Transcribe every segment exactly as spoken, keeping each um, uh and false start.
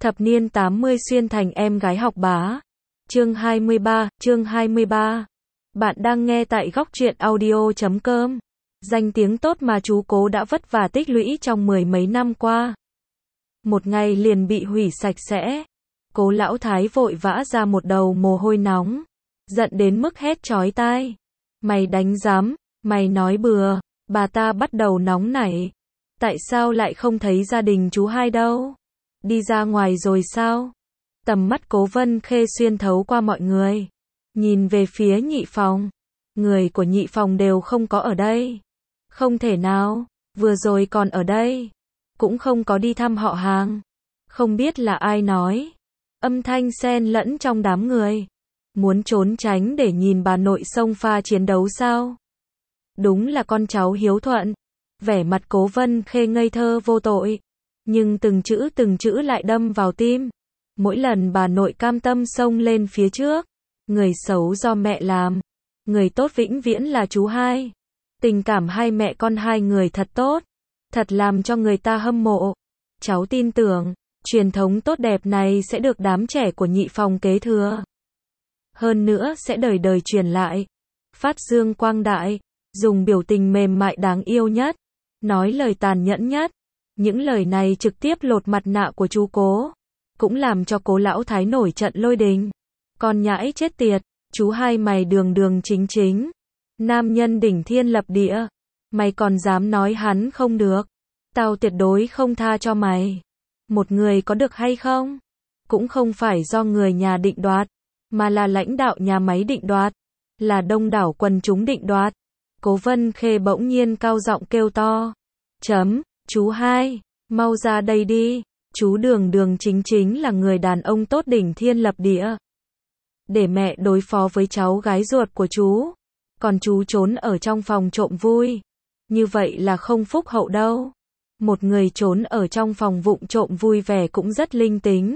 Thập niên tám mươi xuyên thành em gái học bá. Chương hai mươi ba, chương hai mươi ba. Bạn đang nghe tại góc truyện audio chấm com. Danh tiếng tốt mà chú Cố đã vất vả tích lũy trong mười mấy năm qua. Một ngày liền bị hủy sạch sẽ. Cố lão thái vội vã ra một đầu mồ hôi nóng. Giận đến mức hét chói tai. Mày đánh giám, mày nói bừa. Bà ta bắt đầu nóng nảy. Tại sao lại không thấy gia đình chú hai đâu? Đi ra ngoài rồi sao? Tầm mắt Cố Vân Khê xuyên thấu qua mọi người. Nhìn về phía nhị phòng. Người của nhị phòng đều không có ở đây. Không thể nào, vừa rồi còn ở đây. Cũng không có đi thăm họ hàng. Không biết là ai nói. Âm thanh xen lẫn trong đám người. Muốn trốn tránh để nhìn bà nội xông pha chiến đấu sao? Đúng là con cháu hiếu thuận. Vẻ mặt Cố Vân Khê ngây thơ vô tội. Nhưng từng chữ từng chữ lại đâm vào tim. Mỗi lần bà nội cam tâm xông lên phía trước. Người xấu do mẹ làm. Người tốt vĩnh viễn là chú hai. Tình cảm hai mẹ con hai người thật tốt. Thật làm cho người ta hâm mộ. Cháu tin tưởng, truyền thống tốt đẹp này sẽ được đám trẻ của nhị phòng kế thừa. Hơn nữa sẽ đời đời truyền lại. Phát dương quang đại. Dùng biểu tình mềm mại đáng yêu nhất. Nói lời tàn nhẫn nhất. Những lời này trực tiếp lột mặt nạ của chú Cố. Cũng làm cho Cố lão thái nổi trận lôi đình. Con nhãi chết tiệt, chú hai mày đường đường chính chính. Nam nhân đỉnh thiên lập địa. Mày còn dám nói hắn không được. Tao tuyệt đối không tha cho mày. Một người có được hay không? Cũng không phải do người nhà định đoạt. Mà là lãnh đạo nhà máy định đoạt. Là đông đảo quần chúng định đoạt. Cố Vân Khê bỗng nhiên cao giọng kêu to. Chấm, chú hai, mau ra đây đi. Chú đường đường chính chính là người đàn ông tốt đỉnh thiên lập địa. Để mẹ đối phó với cháu gái ruột của chú. Còn chú trốn ở trong phòng trộm vui. Như vậy là không phúc hậu đâu. Một người trốn ở trong phòng vụng trộm vui vẻ cũng rất linh tính.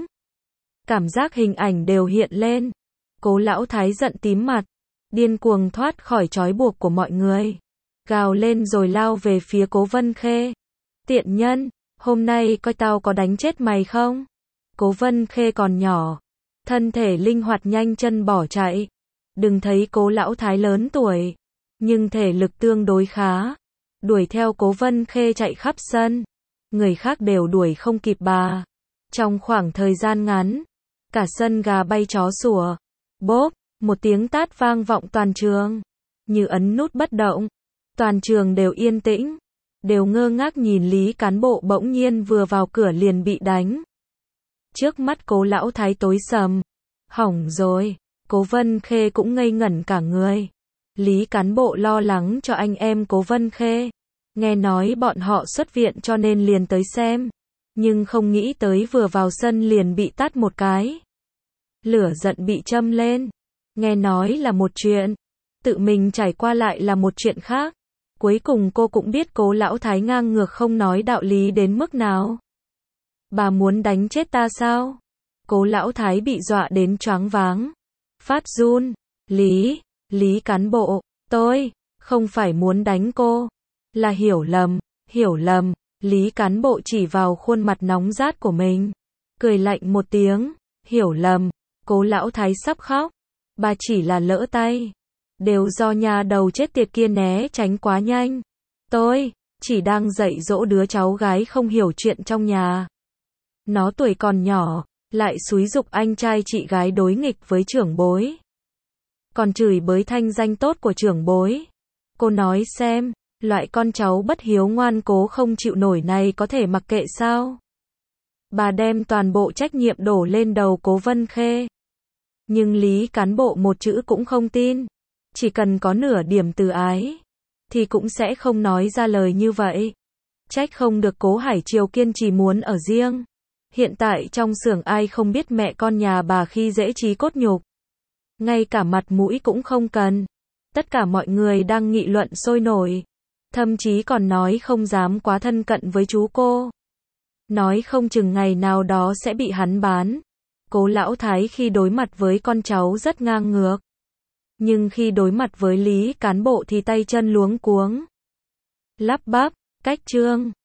Cảm giác hình ảnh đều hiện lên. Cố lão thái giận tím mặt. Điên cuồng thoát khỏi trói buộc của mọi người. Gào lên rồi lao về phía Cố Vân Khê. Tiện nhân, hôm nay coi tao có đánh chết mày không? Cố Vân Khê còn nhỏ. Thân thể linh hoạt nhanh chân bỏ chạy. Đừng thấy Cố lão thái lớn tuổi. Nhưng thể lực tương đối khá. Đuổi theo Cố Vân Khê chạy khắp sân. Người khác đều đuổi không kịp bà. Trong khoảng thời gian ngắn. Cả sân gà bay chó sủa. Bốp, một tiếng tát vang vọng toàn trường. Như ấn nút bất động. Toàn trường đều yên tĩnh. Đều ngơ ngác nhìn Lý cán bộ bỗng nhiên vừa vào cửa liền bị đánh. Trước mắt Cố lão thái tối sầm. Hỏng rồi. Cố Vân Khê cũng ngây ngẩn cả người. Lý cán bộ lo lắng cho anh em Cố Vân Khê. Nghe nói bọn họ xuất viện cho nên liền tới xem. Nhưng không nghĩ tới vừa vào sân liền bị tát một cái. Lửa giận bị châm lên. Nghe nói là một chuyện. Tự mình trải qua lại là một chuyện khác. Cuối cùng cô cũng biết Cố lão thái ngang ngược không nói đạo lý đến mức nào. Bà muốn đánh chết ta sao? Cố lão thái bị dọa đến choáng váng. Phát run. Lý, Lý cán bộ, tôi, không phải muốn đánh cô. Là hiểu lầm, hiểu lầm. Lý cán bộ chỉ vào khuôn mặt nóng rát của mình. Cười lạnh một tiếng, hiểu lầm. Cố lão thái sắp khóc. Bà chỉ là lỡ tay. Đều do nhà đầu chết tiệt kia né tránh quá nhanh. Tôi, chỉ đang dạy dỗ đứa cháu gái không hiểu chuyện trong nhà. Nó tuổi còn nhỏ, lại xúi giục anh trai chị gái đối nghịch với trưởng bối. Còn chửi bới thanh danh tốt của trưởng bối. Cô nói xem, loại con cháu bất hiếu ngoan cố không chịu nổi này có thể mặc kệ sao? Bà đem toàn bộ trách nhiệm đổ lên đầu Cố Vân Khê. Nhưng Lý cán bộ một chữ cũng không tin. Chỉ cần có nửa điểm từ ái, thì cũng sẽ không nói ra lời như vậy. Trách không được Cố Hải Triều kiên trì muốn ở riêng. Hiện tại trong xưởng ai không biết mẹ con nhà bà khi dễ trí cốt nhục. Ngay cả mặt mũi cũng không cần. Tất cả mọi người đang nghị luận sôi nổi. Thậm chí còn nói không dám quá thân cận với chú cô. Nói không chừng ngày nào đó sẽ bị hắn bán. Cố lão thái khi đối mặt với con cháu rất ngang ngược. Nhưng khi đối mặt với Lý cán bộ thì tay chân luống cuống. Lắp bắp, cách trương.